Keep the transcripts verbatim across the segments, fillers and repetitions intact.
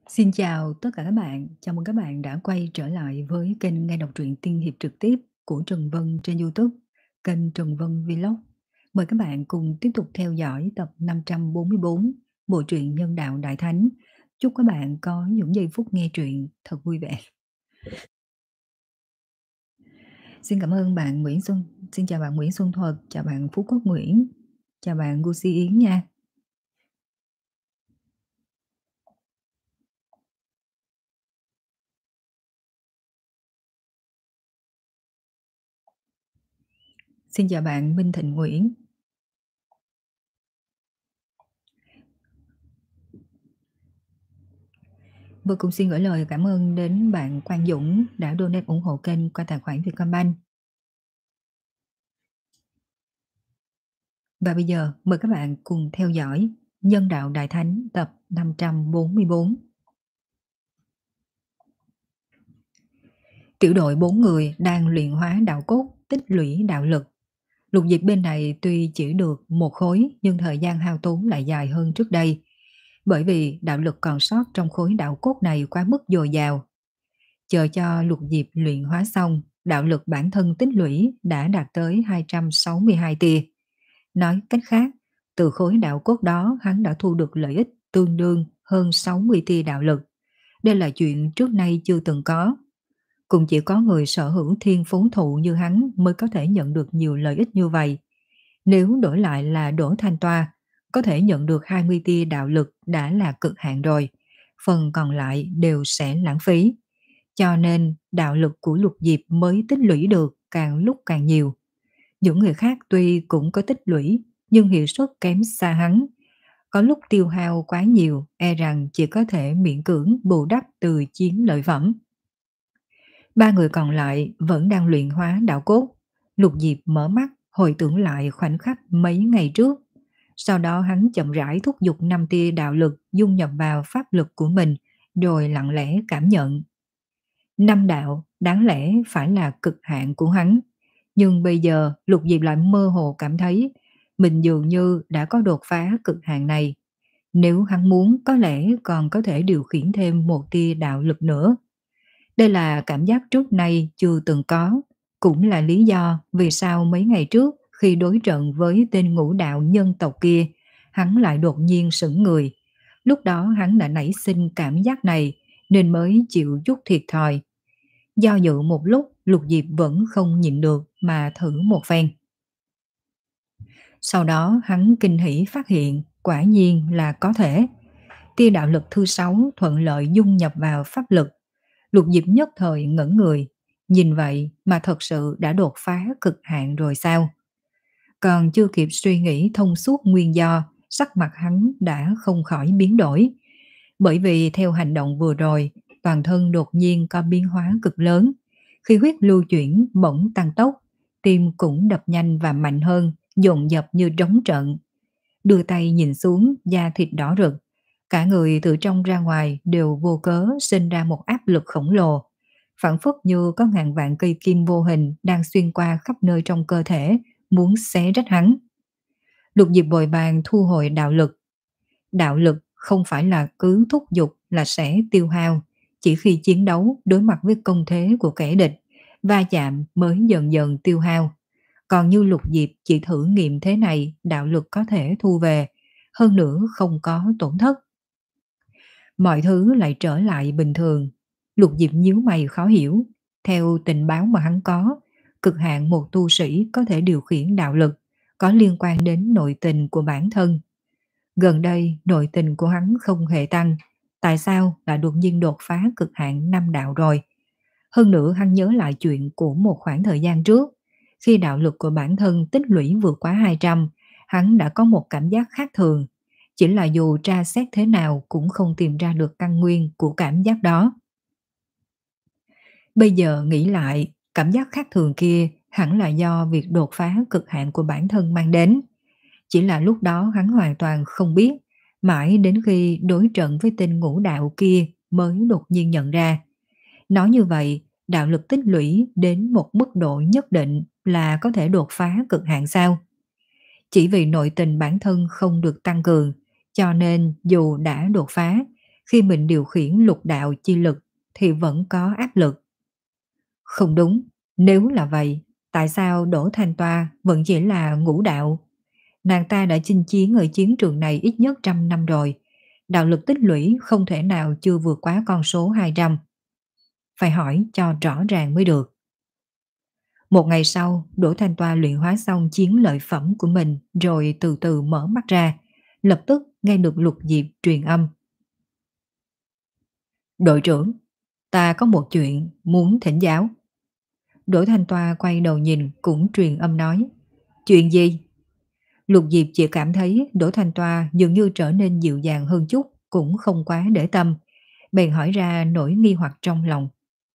Xin chào tất cả các bạn, chào mừng các bạn đã quay trở lại với kênh nghe đọc truyện tiên hiệp trực tiếp của Trần Vân trên YouTube, kênh Trần Vân Vlog. Mời các bạn cùng tiếp tục theo dõi tập năm trăm bốn mươi bốn bộ truyện Nhân đạo Đại Thánh. Chúc các bạn có những giây phút nghe truyện thật vui vẻ. Xin cảm ơn bạn Nguyễn Xuân, xin chào bạn Nguyễn Xuân Thuật, chào bạn Phú Quốc Nguyễn, chào bạn Gucci Yến nha. Xin chào bạn Minh Thịnh Nguyễn. Vừa cũng xin gửi lời cảm ơn đến bạn Quang Dũng đã donate ủng hộ kênh qua tài khoản Vietcombank. Và bây giờ mời các bạn cùng theo dõi Nhân đạo Đại Thánh tập năm trăm bốn mươi bốn. Tiểu đội bốn người đang luyện hóa đạo cốt, tích lũy đạo lực. Lục Diệp bên này tuy chỉ được một khối nhưng thời gian hao tốn lại dài hơn trước đây. Bởi vì đạo lực còn sót trong khối đạo cốt này quá mức dồi dào. Chờ cho Lục Diệp luyện hóa xong, đạo lực bản thân tích lũy đã đạt tới hai trăm sáu mươi hai tia. Nói cách khác, từ khối đạo cốt đó hắn đã thu được lợi ích tương đương hơn sáu mươi tia đạo lực. Đây là chuyện trước nay chưa từng có. Cũng chỉ có người sở hữu thiên phú thụ như hắn mới có thể nhận được nhiều lợi ích như vậy. Nếu đổi lại là Đỗ Thanh Toa, có thể nhận được hai mươi tia đạo lực đã là cực hạn rồi. Phần còn lại đều sẽ lãng phí. Cho nên đạo lực của Lục Diệp mới tích lũy được càng lúc càng nhiều. Những người khác tuy cũng có tích lũy nhưng hiệu suất kém xa hắn. Có lúc tiêu hao quá nhiều, e rằng chỉ có thể miễn cưỡng bù đắp từ chiến lợi phẩm. Ba người còn lại vẫn đang luyện hóa đạo cốt. Lục Diệp mở mắt, hồi tưởng lại khoảnh khắc mấy ngày trước. Sau đó hắn chậm rãi thúc giục năm tia đạo lực dung nhập vào pháp lực của mình, rồi lặng lẽ cảm nhận. Năm đạo đáng lẽ phải là cực hạn của hắn. Nhưng bây giờ Lục Diệp lại mơ hồ cảm thấy mình dường như đã có đột phá cực hạn này. Nếu hắn muốn có lẽ còn có thể điều khiển thêm một tia đạo lực nữa. Đây là cảm giác trước nay chưa từng có, cũng là lý do vì sao mấy ngày trước khi đối trận với tên ngũ đạo nhân tộc kia, hắn lại đột nhiên sững người. Lúc đó hắn đã nảy sinh cảm giác này nên mới chịu chút thiệt thòi. Do dự một lúc, Lục Diệp vẫn không nhịn được mà thử một phen. Sau đó hắn kinh hỉ phát hiện quả nhiên là có thể. Tia đạo lực thứ sáu thuận lợi dung nhập vào pháp lực. Lục Diệp nhất thời ngẩn người, nhìn vậy mà thật sự đã đột phá cực hạn rồi sao? Còn chưa kịp suy nghĩ thông suốt nguyên do, sắc mặt hắn đã không khỏi biến đổi. Bởi vì theo hành động vừa rồi, toàn thân đột nhiên có biến hóa cực lớn. Khi huyết lưu chuyển bỗng tăng tốc, tim cũng đập nhanh và mạnh hơn, dồn dập như trống trận. Đưa tay nhìn xuống, da thịt đỏ rực. Cả người từ trong ra ngoài đều vô cớ sinh ra một áp lực khổng lồ. Phản phất như có ngàn vạn cây kim vô hình đang xuyên qua khắp nơi trong cơ thể, muốn xé rách hắn. Lục Diệp vội vàng thu hồi đạo lực. Đạo lực không phải là cứ thúc giục là sẽ tiêu hao, chỉ khi chiến đấu đối mặt với công thế của kẻ địch, va chạm mới dần dần tiêu hao. Còn như Lục Diệp chỉ thử nghiệm thế này, đạo lực có thể thu về, hơn nữa không có tổn thất. Mọi thứ lại trở lại bình thường. Lục Diệp nhíu mày khó hiểu. Theo tình báo mà hắn có, cực hạn một tu sĩ có thể điều khiển đạo lực, có liên quan đến nội tình của bản thân. Gần đây nội tình của hắn không hề tăng, tại sao lại đột nhiên đột phá cực hạn năm đạo rồi? Hơn nữa hắn nhớ lại chuyện của một khoảng thời gian trước, khi đạo lực của bản thân tích lũy vượt quá hai trăm, hắn đã có một cảm giác khác thường, chỉ là dù tra xét thế nào cũng không tìm ra được căn nguyên của cảm giác đó. Bây giờ nghĩ lại, cảm giác khác thường kia hẳn là do việc đột phá cực hạn của bản thân mang đến. Chỉ là lúc đó hắn hoàn toàn không biết, mãi đến khi đối trận với tên ngũ đạo kia mới đột nhiên nhận ra. Nói như vậy, đạo lực tích lũy đến một mức độ nhất định là có thể đột phá cực hạn sao? Chỉ vì nội tình bản thân không được tăng cường, cho nên dù đã đột phá, khi mình điều khiển lục đạo chi lực thì vẫn có áp lực. Không đúng, nếu là vậy, tại sao Đỗ Thanh Toa vẫn chỉ là ngũ đạo? Nàng ta đã chinh chiến ở chiến trường này ít nhất trăm năm rồi. Đạo lực tích lũy không thể nào chưa vượt quá con số hai trăm. Phải hỏi cho rõ ràng mới được. Một ngày sau, Đỗ Thanh Toa luyện hóa xong chiến lợi phẩm của mình rồi từ từ mở mắt ra. Lập tức nghe được Lục Diệp truyền âm. Đội trưởng, ta có một chuyện muốn thỉnh giáo. Đỗ Thanh Toa quay đầu nhìn cũng truyền âm nói. Chuyện gì? Lục Diệp chỉ cảm thấy Đỗ Thanh Toa dường như trở nên dịu dàng hơn chút, cũng không quá để tâm. Bèn hỏi ra nỗi nghi hoặc trong lòng.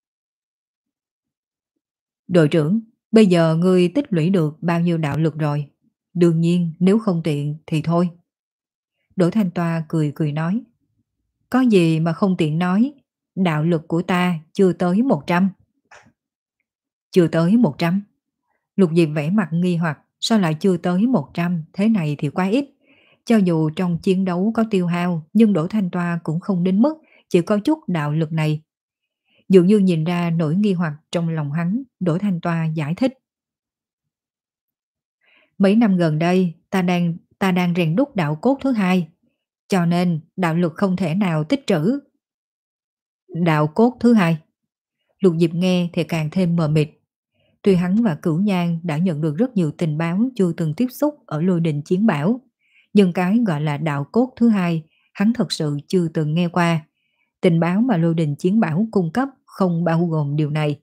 Đội trưởng, bây giờ ngươi tích lũy được bao nhiêu đạo lực rồi? Đương nhiên nếu không tiện thì thôi. Đỗ Thanh Toa cười cười nói. Có gì mà không tiện nói, đạo lực của ta chưa tới một trăm. Chưa tới một trăm? Lục Diệp vẽ mặt nghi hoặc, sao lại chưa tới một trăm, thế này thì quá ít. Cho dù trong chiến đấu có tiêu hao, nhưng Đỗ Thanh Toa cũng không đến mức chỉ có chút đạo lực này. Dường như nhìn ra nỗi nghi hoặc trong lòng hắn, Đỗ Thanh Toa giải thích. Mấy năm gần đây, ta đang ta đang rèn đúc đạo cốt thứ hai, cho nên đạo lực không thể nào tích trữ. Đạo cốt thứ hai? Lục Diệp nghe thì càng thêm mờ mịt. Tuy hắn và Cửu Nhan đã nhận được rất nhiều tình báo chưa từng tiếp xúc ở Lôi Đình Chiến Bảo, nhưng cái gọi là đạo cốt thứ hai, hắn thật sự chưa từng nghe qua. Tình báo mà Lôi Đình Chiến Bảo cung cấp không bao gồm điều này.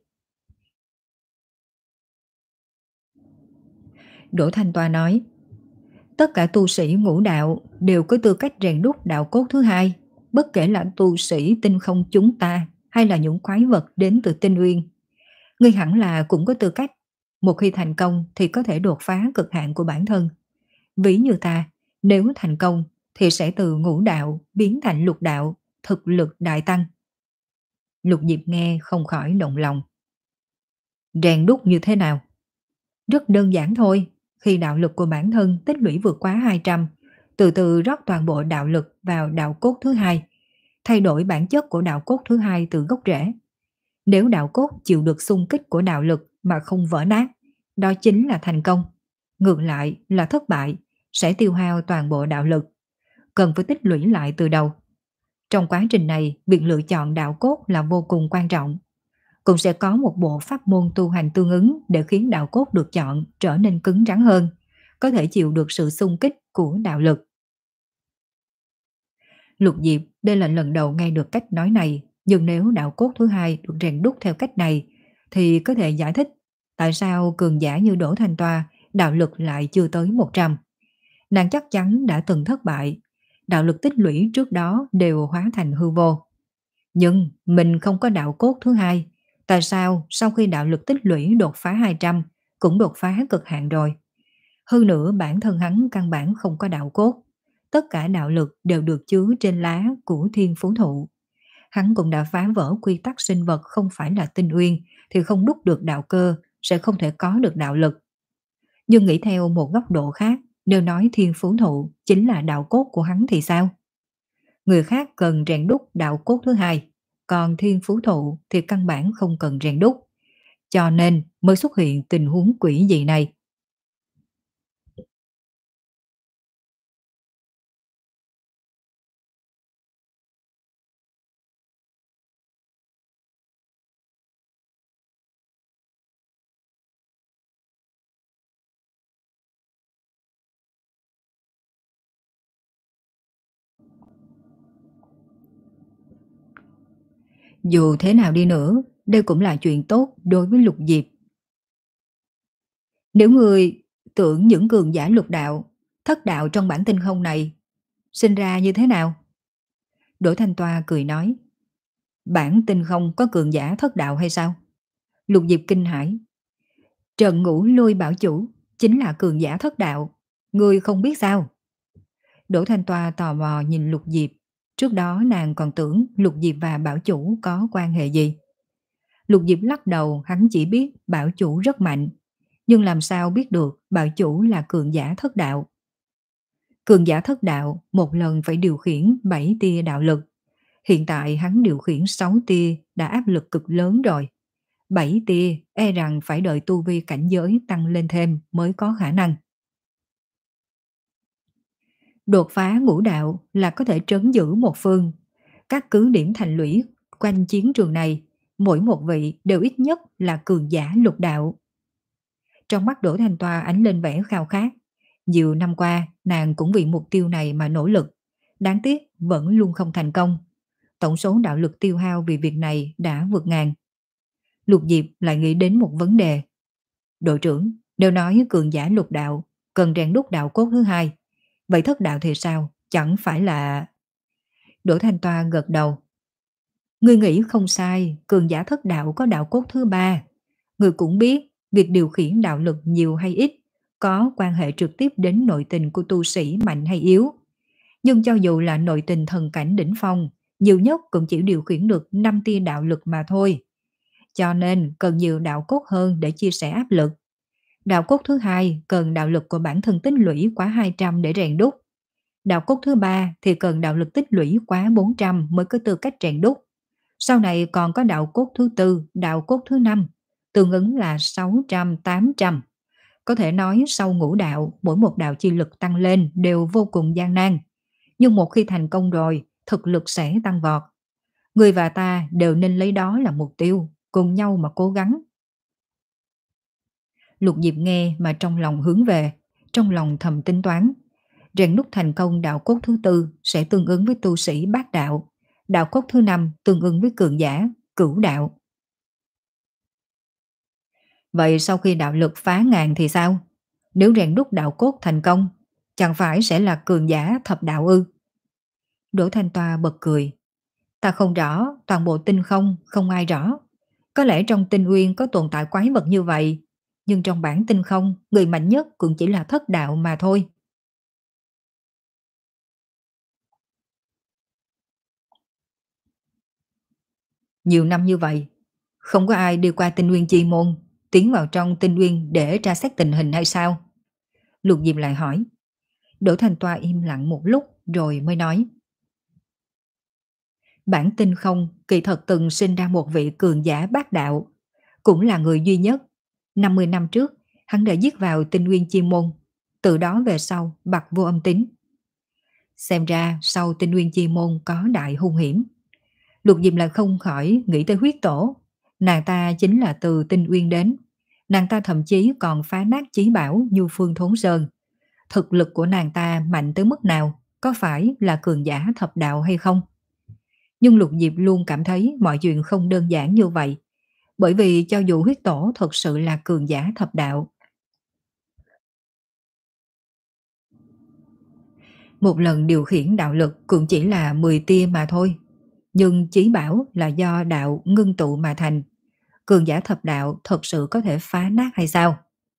Đỗ Thanh Toa nói, tất cả tu sĩ ngũ đạo đều có tư cách rèn đúc đạo cốt thứ hai, bất kể là tu sĩ tinh không chúng ta hay là những quái vật đến từ tinh uyên. Ngươi hẳn là cũng có tư cách, một khi thành công thì có thể đột phá cực hạn của bản thân. Ví như ta, nếu thành công thì sẽ từ ngũ đạo biến thành lục đạo, thực lực đại tăng. Lục Diệp nghe không khỏi động lòng. Rèn đúc như thế nào? Rất đơn giản thôi, khi đạo lực của bản thân tích lũy vượt quá hai trăm, từ từ rót toàn bộ đạo lực vào đạo cốt thứ hai, thay đổi bản chất của đạo cốt thứ hai từ gốc rễ. Nếu đạo cốt chịu được xung kích của đạo lực mà không vỡ nát, đó chính là thành công. Ngược lại là thất bại, sẽ tiêu hao toàn bộ đạo lực, cần phải tích lũy lại từ đầu. Trong quá trình này, việc lựa chọn đạo cốt là vô cùng quan trọng. Cũng sẽ có một bộ pháp môn tu hành tương ứng để khiến đạo cốt được chọn trở nên cứng rắn hơn, có thể chịu được sự xung kích của đạo lực. Lục Diệp đây là lần đầu nghe được cách nói này, nhưng nếu đạo cốt thứ hai được rèn đúc theo cách này thì có thể giải thích tại sao cường giả như Đỗ Thanh Toa đạo lực lại chưa tới một trăm. Nàng chắc chắn đã từng thất bại, đạo lực tích lũy trước đó đều hóa thành hư vô. Nhưng mình không có đạo cốt thứ hai, tại sao sau khi đạo lực tích lũy đột phá hai trăm cũng đột phá cực hạn rồi? Hơn nữa bản thân hắn căn bản không có đạo cốt, tất cả đạo lực đều được chứa trên lá của thiên phú thụ. Hắn cũng đã phá vỡ quy tắc sinh vật không phải là tinh uyên thì không đúc được đạo cơ, sẽ không thể có được đạo lực. Nhưng nghĩ theo một góc độ khác, nếu nói thiên phú thụ chính là đạo cốt của hắn thì sao? Người khác cần rèn đúc đạo cốt thứ hai, còn thiên phú thụ thì căn bản không cần rèn đúc. Cho nên mới xuất hiện tình huống quỷ dị này. Dù thế nào đi nữa, đây cũng là chuyện tốt đối với Lục Diệp. Nếu người tưởng những cường giả lục đạo, thất đạo trong bản tinh không này sinh ra như thế nào? Đỗ Thanh Toa cười nói, bản tinh không có cường giả thất đạo hay sao? Lục Diệp kinh hãi. Trần Ngũ Lôi bảo chủ chính là cường giả thất đạo, ngươi không biết sao? Đỗ Thanh Toa tò mò nhìn Lục Diệp, trước đó nàng còn tưởng Lục Diệp và bảo chủ có quan hệ gì. Lục Diệp lắc đầu, hắn chỉ biết bảo chủ rất mạnh, nhưng làm sao biết được bảo chủ là cường giả thất đạo. Cường giả thất đạo một lần phải điều khiển bảy tia đạo lực, Hiện tại hắn điều khiển sáu tia đã áp lực cực lớn rồi. Bảy tia e rằng phải đợi tu vi cảnh giới tăng lên thêm mới có khả năng. Đột phá ngũ đạo là có thể trấn giữ một phương. Các cứ điểm thành lũy quanh chiến trường này, mỗi một vị đều ít nhất là cường giả lục đạo. Trong mắt Đỗ Thanh Toa ánh lên vẻ khao khát. Nhiều năm qua, nàng cũng vì mục tiêu này mà nỗ lực. Đáng tiếc vẫn luôn không thành công. Tổng số đạo lực tiêu hao vì việc này đã vượt ngàn. Lục Diệp lại nghĩ đến một vấn đề. Đội trưởng, đều nói cường giả lục đạo cần rèn đúc đạo cốt thứ hai. Vậy thất đạo thì sao? Chẳng phải là... Đỗ Thanh Toa gật đầu. Ngươi nghĩ không sai, cường giả thất đạo có đạo cốt thứ ba. Ngươi cũng biết, việc điều khiển đạo lực nhiều hay ít có quan hệ trực tiếp đến nội tình của tu sĩ mạnh hay yếu. Nhưng cho dù là nội tình thần cảnh đỉnh phong, nhiều nhất cũng chỉ điều khiển được năm tia đạo lực mà thôi. Cho nên cần nhiều đạo cốt hơn để chia sẻ áp lực. Đạo cốt thứ hai cần đạo lực của bản thân tích lũy quá hai trăm để rèn đúc. Đạo cốt thứ ba thì cần đạo lực tích lũy quá bốn trăm mới có tư cách rèn đúc. Sau này còn có đạo cốt thứ tư, đạo cốt thứ năm, tương ứng là sáu trăm, tám trăm. Có thể nói sau ngũ đạo, mỗi một đạo chi lực tăng lên đều vô cùng gian nan. Nhưng một khi thành công rồi, thực lực sẽ tăng vọt. Người và ta đều nên lấy đó là mục tiêu, cùng nhau mà cố gắng. Lục Diệp nghe mà trong lòng hướng về, trong lòng thầm tính toán. Rèn đúc thành công đạo cốt thứ tư sẽ tương ứng với tu sĩ bát đạo, đạo cốt thứ năm tương ứng với cường giả, cửu đạo. Vậy sau khi đạo lực phá ngàn thì sao? Nếu rèn đúc đạo cốt thành công, chẳng phải sẽ là cường giả thập đạo ư? Đỗ Thanh Toa bật cười. Ta không rõ, toàn bộ tinh không, không ai rõ. Có lẽ trong tinh uyên có tồn tại quái vật như vậy, nhưng trong bản tinh không, người mạnh nhất cũng chỉ là thất đạo mà thôi. Nhiều năm như vậy, không có ai đi qua tinh uyên chi môn, tiến vào trong tinh uyên để tra xét tình hình hay sao? Lục Diệp lại hỏi. Đỗ Thanh Toa im lặng một lúc rồi mới nói. Bản tinh không kỳ thật từng sinh ra một vị cường giả bát đạo, cũng là người duy nhất. năm mươi năm trước, hắn đã giết vào tinh nguyên chi môn, từ đó về sau bặt vô âm tính. Xem ra sau tinh nguyên chi môn có đại hung hiểm. Lục Diệp lại không khỏi nghĩ tới huyết tổ. Nàng ta chính là từ tinh uyên đến. Nàng ta thậm chí còn phá nát chí bảo như Phương Thốn Sơn. Thực lực của nàng ta mạnh tới mức nào, có phải là cường giả thập đạo hay không? Nhưng Lục Diệp luôn cảm thấy mọi chuyện không đơn giản như vậy. Bởi vì cho dù huyết tổ thật sự là cường giả thập đạo, một lần điều khiển đạo lực cũng chỉ là mười tia mà thôi. Nhưng chí bảo là do đạo ngưng tụ mà thành. Cường giả thập đạo thật sự có thể phá nát hay sao?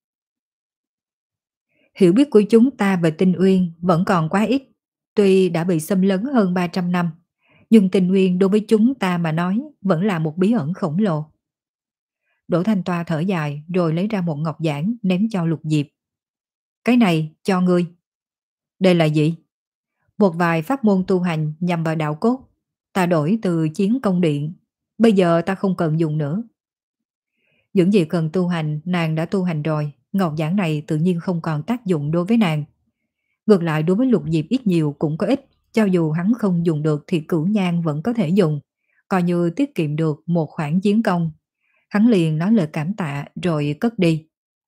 Hiểu biết của chúng ta về tinh uyên vẫn còn quá ít. Tuy đã bị xâm lấn hơn ba trăm năm, nhưng tinh uyên đối với chúng ta mà nói vẫn là một bí ẩn khổng lồ. Đỗ Thanh Toa thở dài rồi lấy ra một ngọc giản ném cho Lục Diệp. Cái này cho ngươi. Đây là gì? Một vài pháp môn tu hành nhằm vào đạo cốt. Ta đổi từ chiến công điện. Bây giờ ta không cần dùng nữa. Những gì cần tu hành nàng đã tu hành rồi. Ngọc giản này tự nhiên không còn tác dụng đối với nàng. Ngược lại đối với Lục Diệp ít nhiều cũng có ích. Cho dù hắn không dùng được thì Cửu Nhan vẫn có thể dùng. Coi như tiết kiệm được một khoản chiến công. Hắn liền nói lời cảm tạ rồi cất đi.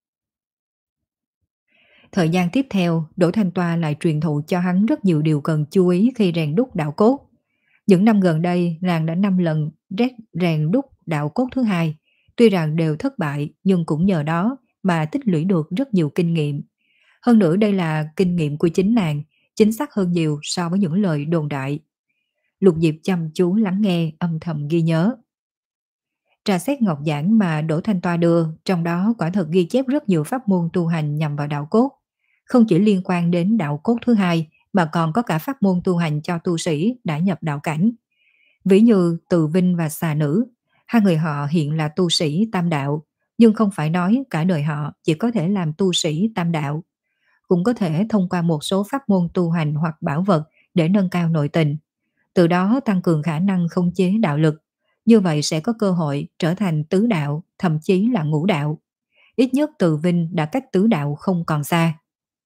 Thời gian tiếp theo, Đỗ Thanh Toa lại truyền thụ cho hắn rất nhiều điều cần chú ý khi rèn đúc đạo cốt. Những năm gần đây, nàng đã năm lần rèn đúc đạo cốt thứ hai. Tuy rằng đều thất bại, nhưng cũng nhờ đó mà tích lũy được rất nhiều kinh nghiệm. Hơn nữa đây là kinh nghiệm của chính nàng, chính xác hơn nhiều so với những lời đồn đại. Lục Diệp chăm chú lắng nghe, âm thầm ghi nhớ. Trà xét ngọc giản mà Đỗ Thanh Toa đưa, trong đó quả thật ghi chép rất nhiều pháp môn tu hành nhằm vào đạo cốt. Không chỉ liên quan đến đạo cốt thứ hai, mà còn có cả pháp môn tu hành cho tu sĩ đã nhập đạo cảnh. Ví như Từ Vinh và Xà Nữ, hai người họ hiện là tu sĩ tam đạo, nhưng không phải nói cả đời họ chỉ có thể làm tu sĩ tam đạo. Cũng có thể thông qua một số pháp môn tu hành hoặc bảo vật để nâng cao nội tình. từ đó tăng cường khả năng khống chế đạo lực. Như vậy sẽ có cơ hội trở thành tứ đạo, thậm chí là ngũ đạo. Ít nhất Từ Vinh đã cách tứ đạo không còn xa.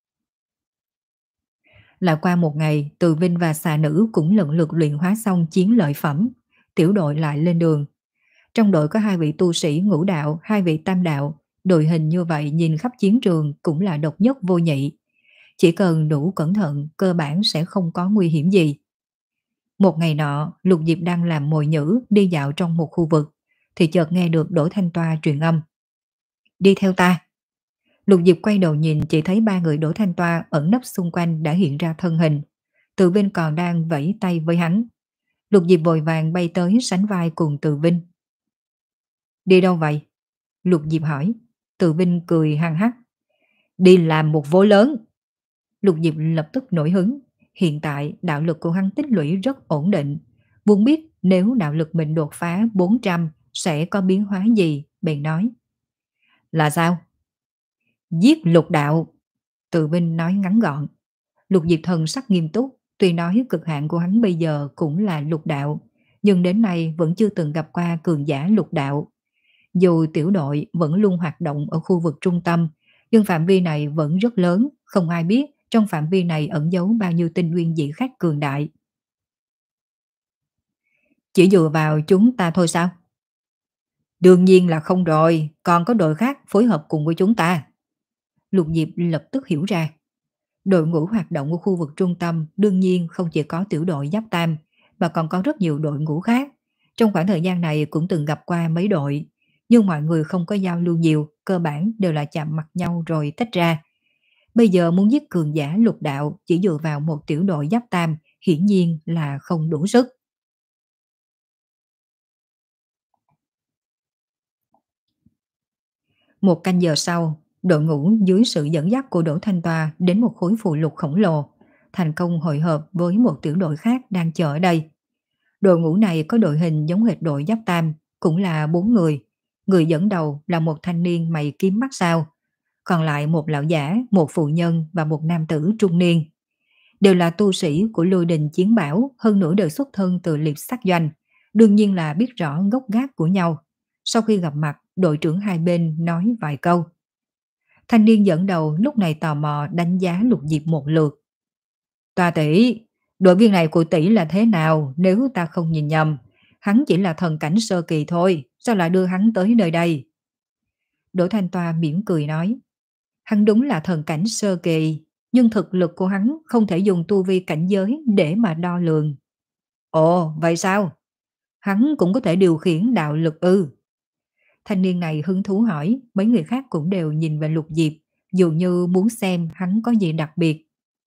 Là qua một ngày, Từ Vinh và xà nữ cũng lần lượt luyện hóa xong chiến lợi phẩm. Tiểu đội lại lên đường. Trong đội có hai vị tu sĩ ngũ đạo, hai vị tam đạo. Đội hình như vậy nhìn khắp chiến trường cũng là độc nhất vô nhị. Chỉ cần đủ cẩn thận, cơ bản sẽ không có nguy hiểm gì. Một ngày nọ, Lục Diệp đang làm mồi nhữ đi dạo trong một khu vực, thì chợt nghe được Đỗ Thanh Toa truyền âm. Đi theo ta. Lục Diệp quay đầu nhìn, chỉ thấy ba người Đỗ Thanh Toa ẩn nấp xung quanh đã hiện ra thân hình. Từ Vinh còn đang vẫy tay với hắn. Lục Diệp vội vàng bay tới sánh vai cùng Từ Vinh. Đi đâu vậy? Lục Diệp hỏi. Từ Vinh cười hăng hắc. Đi làm một vố lớn. Lục Diệp lập tức nổi hứng. Hiện tại đạo lực của hắn tích lũy rất ổn định. Muốn biết nếu đạo lực mình đột phá bốn trăm sẽ có biến hóa gì, bèn nói. Là sao? Giết lục đạo. Từ Vinh nói ngắn gọn. Lục Diệp thần sắc nghiêm túc. Tuy nói cực hạn của hắn bây giờ cũng là lục đạo, nhưng đến nay vẫn chưa từng gặp qua cường giả lục đạo. Dù tiểu đội vẫn luôn hoạt động ở khu vực trung tâm, nhưng phạm vi này vẫn rất lớn, không ai biết trong phạm vi này ẩn giấu bao nhiêu tinh nguyên dị khác cường đại. Chỉ dựa vào chúng ta thôi sao? Đương nhiên là không rồi, còn có đội khác phối hợp cùng với chúng ta. Lục Diệp lập tức hiểu ra. Đội ngũ hoạt động của khu vực trung tâm đương nhiên không chỉ có tiểu đội Giáp Tam, mà còn có rất nhiều đội ngũ khác. Trong khoảng thời gian này cũng từng gặp qua mấy đội, nhưng mọi người không có giao lưu nhiều, cơ bản đều là chạm mặt nhau rồi tách ra. Bây giờ muốn giết cường giả lục đạo chỉ dựa vào một tiểu đội Giáp Tam hiển nhiên là không đủ sức. Một canh giờ sau, đội ngũ dưới sự dẫn dắt của Đỗ Thanh Toa đến một khối phụ lục khổng lồ, thành công hội hợp với một tiểu đội khác đang chờ ở đây. Đội ngũ này có đội hình giống hệt đội Giáp Tam, cũng là bốn người. Người dẫn đầu là một thanh niên mày kiếm mắt sao, còn lại một lão giả, một phụ nhân và một nam tử trung niên. Đều là tu sĩ của Lôi Đình Chiến Bảo, hơn nữa đều xuất thân từ liệp sát doanh, đương nhiên là biết rõ gốc gác của nhau. Sau khi gặp mặt, đội trưởng hai bên nói vài câu. Thanh niên dẫn đầu lúc này tò mò đánh giá Lục Diệp một lượt. Toa tỷ, đội viên này của tỷ là thế nào nếu ta không nhìn nhầm? Hắn chỉ là thần cảnh sơ kỳ thôi, sao lại đưa hắn tới nơi đây? Đỗ Thanh Toa mỉm cười nói. Hắn đúng là thần cảnh sơ kỳ, nhưng thực lực của hắn không thể dùng tu vi cảnh giới để mà đo lường. Ồ, vậy sao? Hắn cũng có thể điều khiển đạo lực ư? Thanh niên này hứng thú hỏi, mấy người khác cũng đều nhìn về Lục Diệp, dường như muốn xem hắn có gì đặc biệt.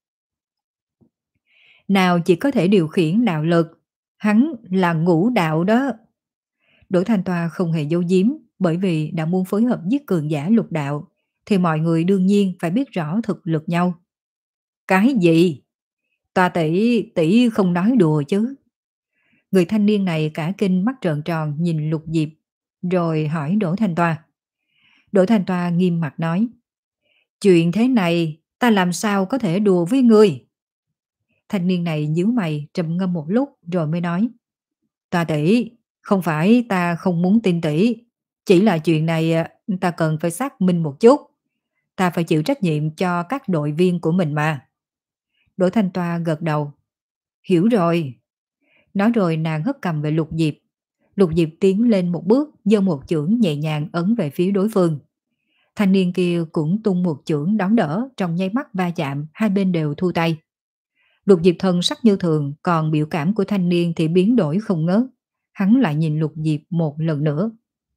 Nào chỉ có thể điều khiển đạo lực, hắn là ngũ đạo đó. Đỗ Thanh Toa không hề giấu giếm, bởi vì đã muốn phối hợp giết cường giả lục đạo, thì mọi người đương nhiên phải biết rõ thực lực nhau. Cái gì? Toa tỷ, tỷ không nói đùa chứ. Người thanh niên này cả kinh mắt trợn tròn nhìn Lục Diệp, rồi hỏi Đỗ Thanh Toa. Đỗ Thanh Toa nghiêm mặt nói. Chuyện thế này, ta làm sao có thể đùa với ngươi? Thanh niên này nhíu mày trầm ngâm một lúc rồi mới nói. Toa tỷ, không phải ta không muốn tin tỷ, chỉ là chuyện này à, ta cần phải xác minh một chút. Ta phải chịu trách nhiệm cho các đội viên của mình mà. Đỗ Thanh Toa gật đầu. Hiểu rồi. Nói rồi nàng hất cầm về Lục Diệp. Lục Diệp tiến lên một bước, giơ một chưởng nhẹ nhàng ấn về phía đối phương. Thanh niên kia cũng tung một chưởng đón đỡ, trong nháy mắt va chạm, hai bên đều thu tay. Lục Diệp thần sắc như thường, còn biểu cảm của thanh niên thì biến đổi không ngớt. Hắn lại nhìn Lục Diệp một lần nữa.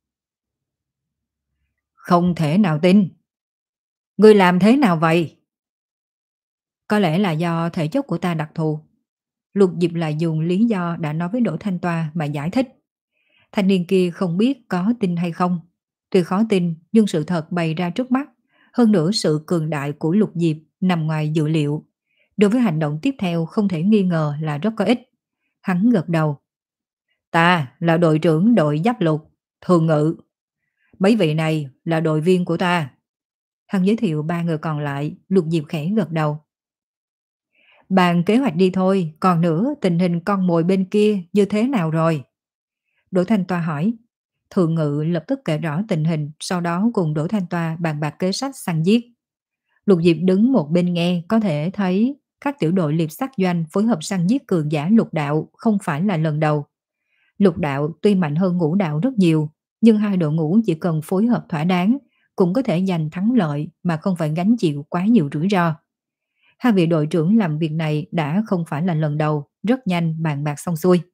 Không thể nào tin. Ngươi làm thế nào vậy? Có lẽ là do thể chất của ta đặc thù. Lục Diệp lại dùng lý do đã nói với Đỗ Thanh Toa mà giải thích. Thanh niên kia không biết có tin hay không. Tuy khó tin, nhưng sự thật bày ra trước mắt. Hơn nữa sự cường đại của Lục Diệp nằm ngoài dự liệu. Đối với hành động tiếp theo không thể nghi ngờ là rất có ích. Hắn gật đầu. Ta là đội trưởng đội giáp lục, Thường Ngự. Mấy vị này là đội viên của ta. Hắn giới thiệu ba người còn lại, Lục Diệp khẽ gật đầu. Bàn kế hoạch đi thôi, còn nữa tình hình con mồi bên kia như thế nào rồi? Đỗ Thanh Toa hỏi. Thường Ngự lập tức kể rõ tình hình, sau đó cùng Đỗ Thanh Toa bàn bạc kế sách săn giết. Lục Diệp đứng một bên nghe, có thể thấy các tiểu đội liệp sát doanh phối hợp săn giết cường giả lục đạo không phải là lần đầu. Lục đạo tuy mạnh hơn ngũ đạo rất nhiều, nhưng hai đội ngũ chỉ cần phối hợp thỏa đáng, cũng có thể giành thắng lợi mà không phải gánh chịu quá nhiều rủi ro. Hai vị đội trưởng làm việc này đã không phải là lần đầu, rất nhanh bàn bạc xong xuôi.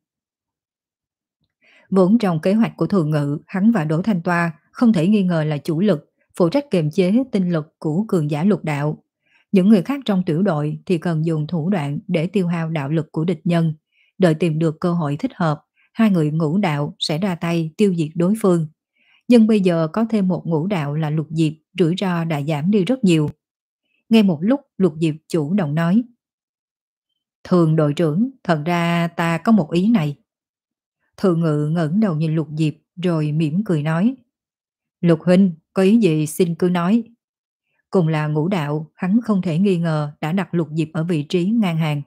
Vốn trong kế hoạch của Thường Ngự, hắn và Đỗ Thanh Toa không thể nghi ngờ là chủ lực, phụ trách kiềm chế tinh lực của cường giả lục đạo. Những người khác trong tiểu đội thì cần dùng thủ đoạn để tiêu hao đạo lực của địch nhân. Đợi tìm được cơ hội thích hợp, hai người ngũ đạo sẽ ra tay tiêu diệt đối phương. Nhưng bây giờ có thêm một ngũ đạo là Lục Diệp, rủi ro đã giảm đi rất nhiều. Ngay một lúc Lục Diệp chủ động nói. Thường đội trưởng, thật ra ta có một ý này. Thường Ngự ngẩng đầu nhìn Lục Diệp rồi mỉm cười nói. Lục huynh, có ý gì xin cứ nói. Cùng là ngũ đạo, hắn không thể nghi ngờ đã đặt Lục Diệp ở vị trí ngang hàng.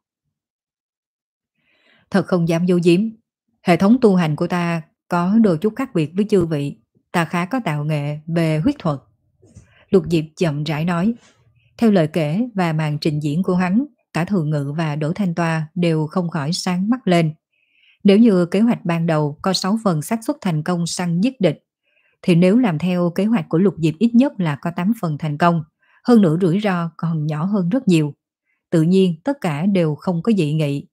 Thật không dám giấu giếm, hệ thống tu hành của ta có đôi chút khác biệt với chư vị. Ta khá có tạo nghệ về huyết thuật. Lục Diệp chậm rãi nói. Theo lời kể và màn trình diễn của hắn, cả Thường Ngự và Đỗ Thanh Toa đều không khỏi sáng mắt lên. Nếu như kế hoạch ban đầu có sáu phần xác suất thành công săn giết địch, thì nếu làm theo kế hoạch của Lục Diệp ít nhất là có tám phần thành công, hơn nữa rủi ro còn nhỏ hơn rất nhiều. Tự nhiên tất cả đều không có dị nghị.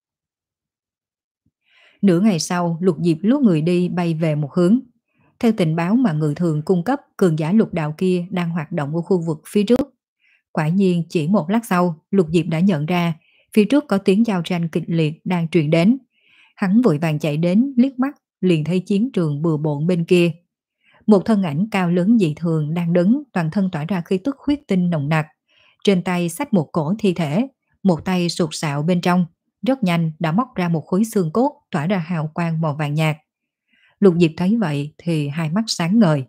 Nửa ngày sau, Lục Diệp lút người đi bay về một hướng. Theo tình báo mà người thường cung cấp, cường giả lục đạo kia đang hoạt động ở khu vực phía trước. Quả nhiên chỉ một lát sau, Lục Diệp đã nhận ra phía trước có tiếng giao tranh kịch liệt đang truyền đến. Hắn vội vàng chạy đến liếc mắt, liền thấy chiến trường bừa bộn bên kia. Một thân ảnh cao lớn dị thường đang đứng, toàn thân tỏa ra khí tức huyết tinh nồng nặc. Trên tay xách một cổ thi thể, một tay sụt sạo bên trong, rất nhanh đã móc ra một khối xương cốt tỏa ra hào quang màu vàng nhạt. Lục Diệp thấy vậy thì hai mắt sáng ngời.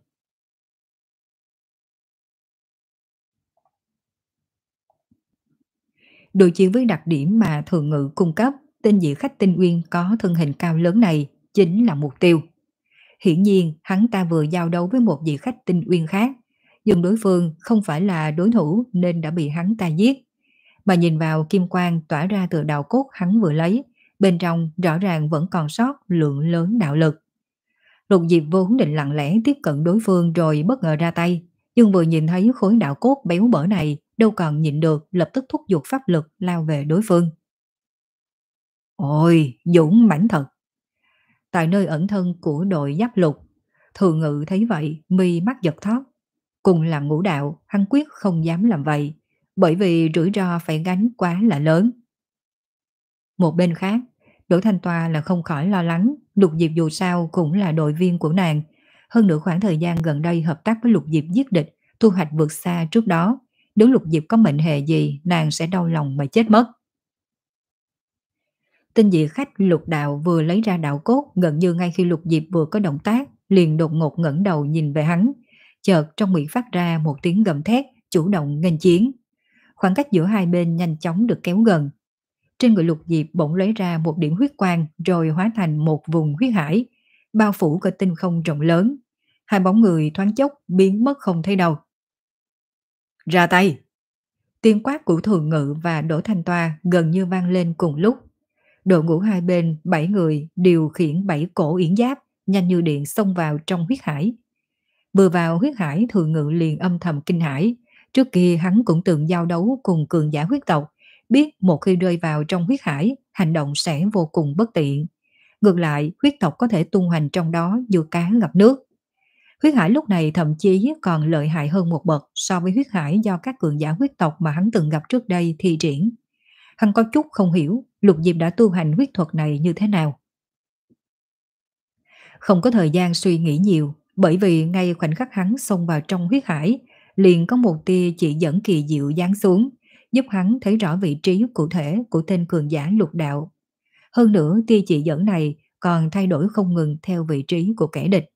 Đối chiếu với đặc điểm mà Thường Ngự cung cấp, tên dị khách tinh uyên có thân hình cao lớn này chính là mục tiêu. Hiển nhiên hắn ta vừa giao đấu với một vị khách tinh uyên khác, nhưng đối phương không phải là đối thủ nên đã bị hắn ta giết. Mà nhìn vào kim quang tỏa ra từ đạo cốt hắn vừa lấy, bên trong rõ ràng vẫn còn sót lượng lớn đạo lực. Lục Diệp vốn định lặng lẽ tiếp cận đối phương rồi bất ngờ ra tay, nhưng vừa nhìn thấy khối đạo cốt béo bở này, đâu còn nhịn được, lập tức thúc giục pháp lực lao về đối phương. Ôi, dũng mãnh thật! Tại nơi ẩn thân của đội giáp lục, Thường Ngự thấy vậy, mi mắt giật thót. Cùng là ngũ đạo, hắn quyết không dám làm vậy, bởi vì rủi ro phải gánh quá là lớn. Một bên khác, Đỗ Thanh Toa là không khỏi lo lắng, Lục Diệp dù sao cũng là đội viên của nàng. Hơn nữa khoảng thời gian gần đây hợp tác với Lục Diệp giết địch, thu hoạch vượt xa trước đó. Nếu Lục Diệp có mệnh hệ gì, nàng sẽ đau lòng mà chết mất. Tên dị khách Lục Đạo vừa lấy ra đạo cốt, gần như ngay khi Lục Diệp vừa có động tác, liền đột ngột ngẩng đầu nhìn về hắn. Chợt trong miệng phát ra một tiếng gầm thét, chủ động nghênh chiến. Khoảng cách giữa hai bên nhanh chóng được kéo gần. Trên người Lục Diệp bỗng lấy ra một điểm huyết quang rồi hóa thành một vùng huyết hải, bao phủ cả tinh không rộng lớn. Hai bóng người thoáng chốc biến mất không thấy đâu. Ra tay! Tiếng quát của Thường Ngự và Đỗ Thanh Toa gần như vang lên cùng lúc. Đội ngũ hai bên bảy người điều khiển bảy cổ yển giáp, nhanh như điện xông vào trong huyết hải. Vừa vào huyết hải, Thường Ngự liền âm thầm kinh hãi. Trước kia hắn cũng từng giao đấu cùng cường giả huyết tộc, biết một khi rơi vào trong huyết hải, hành động sẽ vô cùng bất tiện. Ngược lại, huyết tộc có thể tung hoành trong đó như cá gặp nước. Huyết hải lúc này thậm chí còn lợi hại hơn một bậc so với huyết hải do các cường giả huyết tộc mà hắn từng gặp trước đây thi triển. Hắn có chút không hiểu Lục Diệp đã tu hành huyết thuật này như thế nào. Không có thời gian suy nghĩ nhiều, bởi vì ngay khoảnh khắc hắn xông vào trong huyết hải, liền có một tia chỉ dẫn kỳ diệu giáng xuống, giúp hắn thấy rõ vị trí cụ thể của tên cường giả lục đạo. Hơn nữa tia chỉ dẫn này còn thay đổi không ngừng theo vị trí của kẻ địch.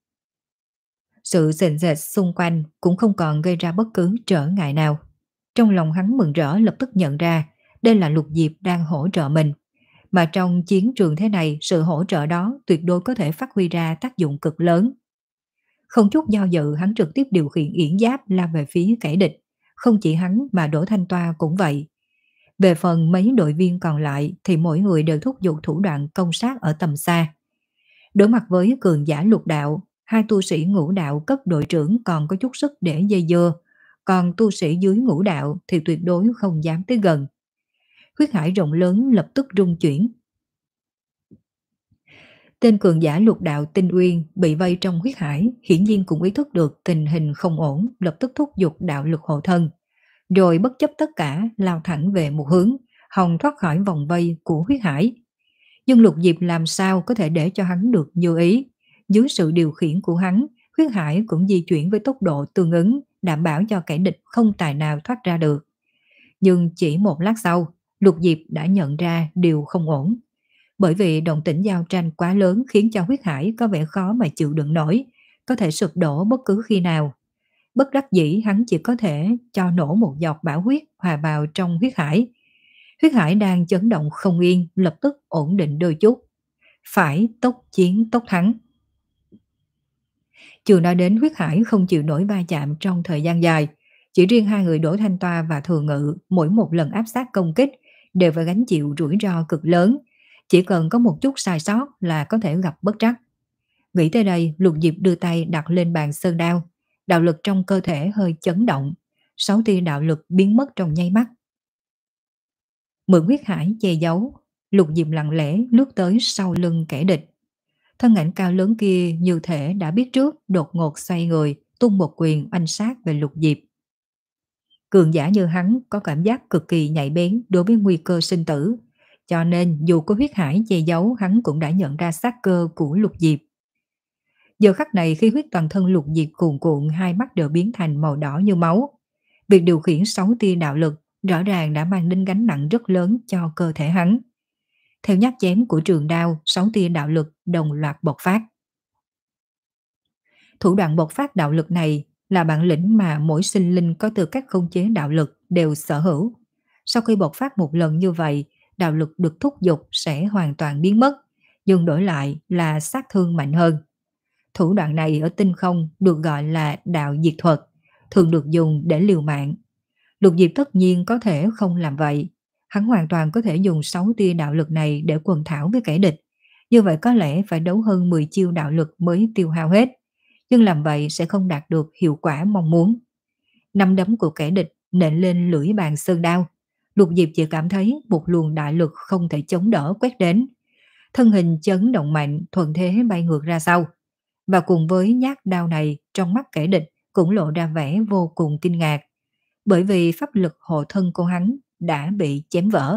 Sự sền sệt xung quanh cũng không còn gây ra bất cứ trở ngại nào. Trong lòng hắn mừng rỡ lập tức nhận ra, Đây là Lục Diệp đang hỗ trợ mình. Mà trong chiến trường thế này, sự hỗ trợ đó tuyệt đối có thể phát huy ra tác dụng cực lớn. Không chút do dự, hắn trực tiếp điều khiển yển giáp lao về phía kẻ địch. Không chỉ hắn mà Đỗ Thanh Toa cũng vậy. Về phần mấy đội viên còn lại thì mỗi người đều thúc giục thủ đoạn công sát ở tầm xa. Đối mặt với cường giả lục đạo, hai tu sĩ ngũ đạo cấp đội trưởng còn có chút sức để dây dưa, còn tu sĩ dưới ngũ đạo thì tuyệt đối không dám tới gần. Huyết hải rộng lớn lập tức rung chuyển. Tên cường giả lục đạo Tinh Uyên bị vây trong huyết hải, hiển nhiên cũng ý thức được tình hình không ổn, lập tức thúc giục đạo lực hộ thân, rồi bất chấp tất cả lao thẳng về một hướng, hòng thoát khỏi vòng vây của huyết hải. Nhưng Lục Diệp làm sao có thể để cho hắn được như ý? Dưới sự điều khiển của hắn, huyết hải cũng di chuyển với tốc độ tương ứng, đảm bảo cho kẻ địch không tài nào thoát ra được. Nhưng chỉ một lát sau, Lục Diệp đã nhận ra điều không ổn. Bởi vì động tĩnh giao tranh quá lớn khiến cho huyết hải có vẻ khó mà chịu đựng nổi, có thể sụp đổ bất cứ khi nào. Bất đắc dĩ hắn chỉ có thể cho nổ một giọt bão huyết hòa vào trong huyết hải. Huyết hải đang chấn động không yên, lập tức ổn định đôi chút. Phải tốc chiến tốc thắng. Chưa nói đến huyết hải không chịu nổi va chạm trong thời gian dài. Chỉ riêng hai người Đỗ Thanh Toa và Thừa Ngự mỗi một lần áp sát công kích đều phải gánh chịu rủi ro cực lớn. Chỉ cần có một chút sai sót là có thể gặp bất trắc. Nghĩ tới đây, Lục Diệp đưa tay đặt lên bàn sơn đao. Đạo lực trong cơ thể hơi chấn động. Sáu tia đạo lực biến mất trong nháy mắt. Mượn huyết hải che giấu, Lục Diệp lặng lẽ lướt tới sau lưng kẻ địch. Thân ảnh cao lớn kia như thể đã biết trước, đột ngột xoay người, tung một quyền oanh sát về Lục Diệp. Cường giả như hắn có cảm giác cực kỳ nhạy bén đối với nguy cơ sinh tử, cho nên dù có huyết hải che giấu, hắn cũng đã nhận ra sát cơ của Lục Diệp. Giờ khắc này khi huyết toàn thân Lục Diệp cuồn cuộn, hai mắt đều biến thành màu đỏ như máu. Việc điều khiển sáu tia đạo lực rõ ràng đã mang đến gánh nặng rất lớn cho cơ thể hắn. Theo nhát chém của trường đao, sáu tia đạo lực đồng loạt bộc phát. Thủ đoạn bộc phát đạo lực này là bản lĩnh mà mỗi sinh linh có tư cách khống chế đạo lực đều sở hữu. Sau khi bộc phát một lần như vậy, đạo lực được thúc giục sẽ hoàn toàn biến mất, nhưng đổi lại là sát thương mạnh hơn. Thủ đoạn này ở tinh không được gọi là đạo diệt thuật, thường được dùng để liều mạng. Lục Diệp tất nhiên có thể không làm vậy. Hắn hoàn toàn có thể dùng sáu tia đạo lực này để quần thảo với kẻ địch. Như vậy có lẽ phải đấu hơn mười chiêu đạo lực mới tiêu hao hết. Nhưng làm vậy sẽ không đạt được hiệu quả mong muốn. Năm đấm của kẻ địch nện lên lưỡi bàn sơn đao. Lục Diệp chỉ cảm thấy một luồng đại lực không thể chống đỡ quét đến. Thân hình chấn động mạnh, thuận thế bay ngược ra sau. Và cùng với nhát đao này, trong mắt kẻ địch cũng lộ ra vẻ vô cùng kinh ngạc. Bởi vì pháp lực hộ thân của hắn đã bị chém vỡ.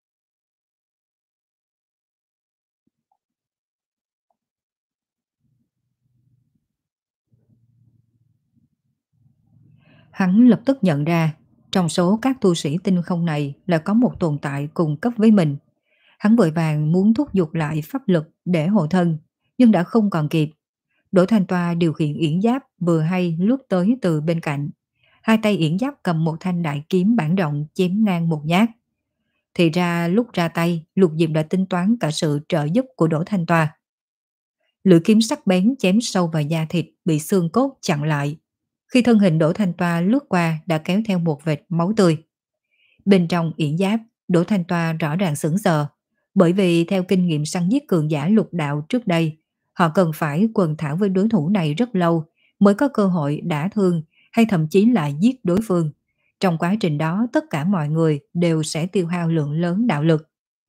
Hắn lập tức nhận ra, trong số các tu sĩ tinh không này là có một tồn tại cùng cấp với mình. Hắn vội vàng muốn thúc giục lại pháp lực để hộ thân, nhưng đã không còn kịp. Đỗ Thanh Toa điều khiển yển giáp vừa hay lướt tới từ bên cạnh. Hai tay yển giáp cầm một thanh đại kiếm bản rộng chém ngang một nhát. Thì ra lúc ra tay, Lục Diệp đã tính toán cả sự trợ giúp của Đỗ Thanh Toa. Lưỡi kiếm sắc bén chém sâu vào da thịt bị xương cốt chặn lại. Khi thân hình Đỗ Thanh Toa lướt qua đã kéo theo một vệt máu tươi. Bên trong yển giáp, Đỗ Thanh Toa rõ ràng sững sờ, bởi vì theo kinh nghiệm săn giết cường giả lục đạo trước đây, họ cần phải quần thảo với đối thủ này rất lâu mới có cơ hội đả thương hay thậm chí là giết đối phương. Trong quá trình đó tất cả mọi người đều sẽ tiêu hao lượng lớn đạo lực.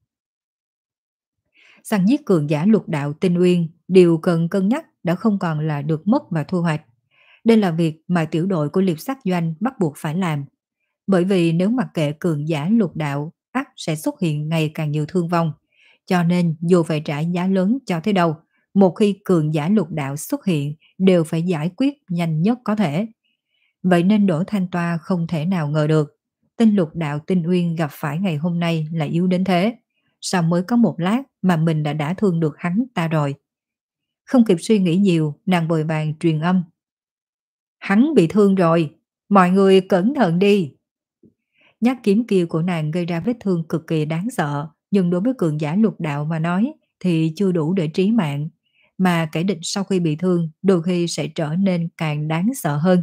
Săn giết cường giả lục đạo Tinh Uyên, điều cần cân nhắc đã không còn là được mất và thu hoạch. Đây là việc mà tiểu đội của liệp sát doanh bắt buộc phải làm. Bởi vì nếu mặc kệ cường giả lục đạo, ắt sẽ xuất hiện ngày càng nhiều thương vong. Cho nên dù phải trả giá lớn cho thế đâu, một khi cường giả lục đạo xuất hiện đều phải giải quyết nhanh nhất có thể. Vậy nên Đỗ Thanh Toa không thể nào ngờ được tên lục đạo Tinh Uyên gặp phải ngày hôm nay là yếu đến thế. Sao mới có một lát mà mình đã đả thương được hắn ta rồi. Không kịp suy nghĩ nhiều, nàng vội vàng truyền âm. Hắn bị thương rồi, mọi người cẩn thận đi. Nhát kiếm kia của nàng gây ra vết thương cực kỳ đáng sợ, nhưng đối với cường giả lục đạo mà nói thì chưa đủ để trí mạng, mà kẻ địch sau khi bị thương đôi khi sẽ trở nên càng đáng sợ hơn.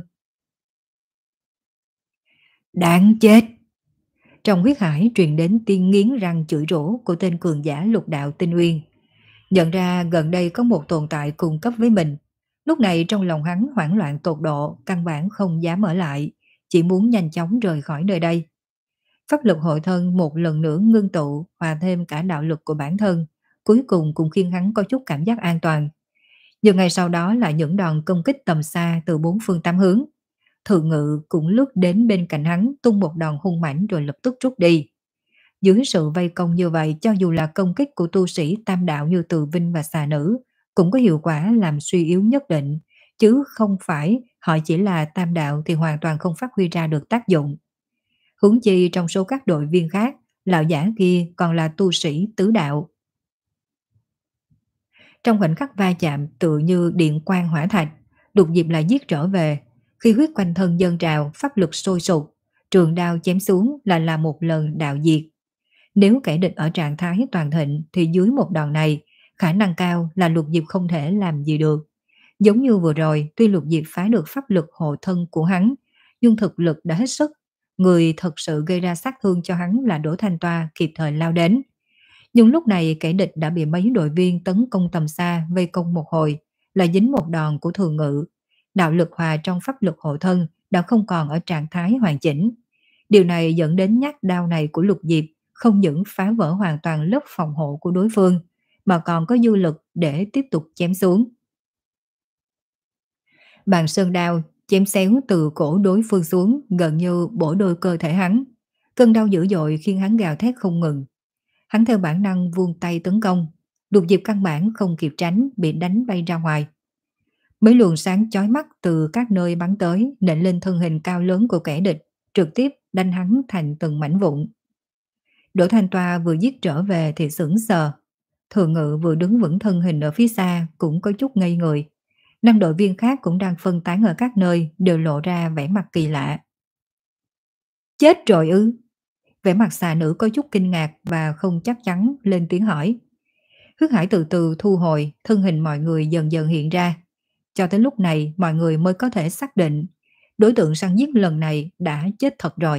Đáng chết! Trong huyết hải truyền đến tiếng nghiến răng chửi rủa của tên cường giả lục đạo tinh uyên. Nhận ra gần đây có một tồn tại cùng cấp với mình. Lúc này trong lòng hắn hoảng loạn tột độ, căn bản không dám ở lại, chỉ muốn nhanh chóng rời khỏi nơi đây. Pháp lực hội thân một lần nữa ngưng tụ, hòa thêm cả đạo lực của bản thân, cuối cùng cũng khiến hắn có chút cảm giác an toàn. Nhưng ngay sau đó là những đòn công kích tầm xa từ bốn phương tám hướng. Thường Ngự cũng lướt đến bên cạnh hắn, tung một đòn hung mãnh rồi lập tức rút đi. Dưới sự vây công như vậy, cho dù là công kích của tu sĩ tam đạo như Từ Vinh và xà nữ, cũng có hiệu quả làm suy yếu nhất định, chứ không phải họ chỉ là tam đạo thì hoàn toàn không phát huy ra được tác dụng. Huống chi trong số các đội viên khác, lão giả kia còn là tu sĩ tứ đạo. Trong khoảnh khắc va chạm tựa như điện quang hỏa thạch, Lục Diệp lại giết trở về. Khi huyết quanh thân dâng trào, pháp lực sôi sục, trường đao chém xuống là là một lần đạo diệt. Nếu kẻ địch ở trạng thái toàn thịnh thì dưới một đòn này, khả năng cao là Lục Diệp không thể làm gì được. Giống như vừa rồi, tuy Lục Diệp phá được pháp lực hộ thân của hắn, nhưng thực lực đã hết sức. Người thật sự gây ra sát thương cho hắn là Đỗ Thanh Toa kịp thời lao đến. Nhưng lúc này kẻ địch đã bị mấy đội viên tấn công tầm xa vây công một hồi, lại dính một đòn của Thường Ngự. Đạo lực hòa trong pháp lực hộ thân đã không còn ở trạng thái hoàn chỉnh. Điều này dẫn đến nhát đao này của Lục Diệp không những phá vỡ hoàn toàn lớp phòng hộ của đối phương, mà còn có dư lực để tiếp tục chém xuống. Bàn sơn đao chém xéo từ cổ đối phương xuống, gần như bổ đôi cơ thể hắn. Cơn đau dữ dội khiến hắn gào thét không ngừng. Hắn theo bản năng vươn tay tấn công, Lục Diệp căn bản không kịp tránh, bị đánh bay ra ngoài. Mấy luồng sáng chói mắt từ các nơi bắn tới nện lên thân hình cao lớn của kẻ địch, trực tiếp đánh hắn thành từng mảnh vụn. Đỗ Thanh Toa vừa giết trở về thì sững sờ. Thường Ngự vừa đứng vững thân hình ở phía xa cũng có chút ngây người. Năm đội viên khác cũng đang phân tán ở các nơi, đều lộ ra vẻ mặt kỳ lạ. Chết rồi ư? Vẻ mặt xà nữ có chút kinh ngạc và không chắc chắn lên tiếng hỏi. Huyết hải từ từ thu hồi, thân hình mọi người dần dần hiện ra. Cho tới lúc này mọi người mới có thể xác định đối tượng săn giết lần này đã chết thật rồi.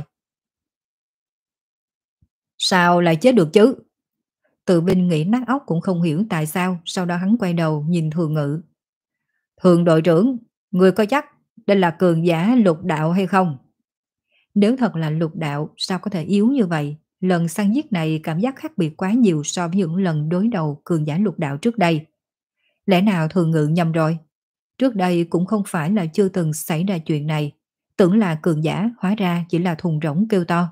Sao lại chết được chứ? Từ Vinh nghĩ nát óc cũng không hiểu tại sao, sau đó hắn quay đầu nhìn Thường Ngự. Thường đội trưởng, người có chắc đây là cường giả lục đạo hay không? Nếu thật là lục đạo, sao có thể yếu như vậy? Lần săn giết này cảm giác khác biệt quá nhiều so với những lần đối đầu cường giả lục đạo trước đây. Lẽ nào Thường Ngự nhầm rồi? Trước đây cũng không phải là chưa từng xảy ra chuyện này. Tưởng là cường giả, hóa ra chỉ là thùng rỗng kêu to.